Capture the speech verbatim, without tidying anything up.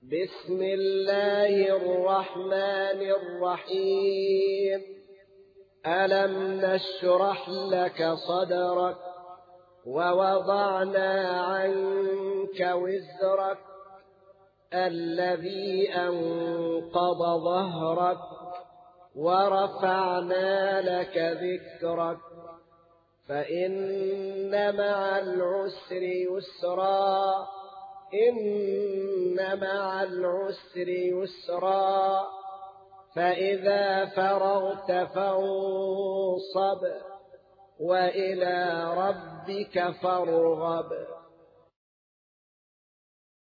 بسم الله الرحمن الرحيم. ألم نشرح لك صدرك ووضعنا عنك وزرك الذي أنقض ظهرك ورفعنا لك ذكرك فإن مع العسر يسرا إن مع العسر يسرا فإذا فرغت فانصب وإلى ربك فارغب.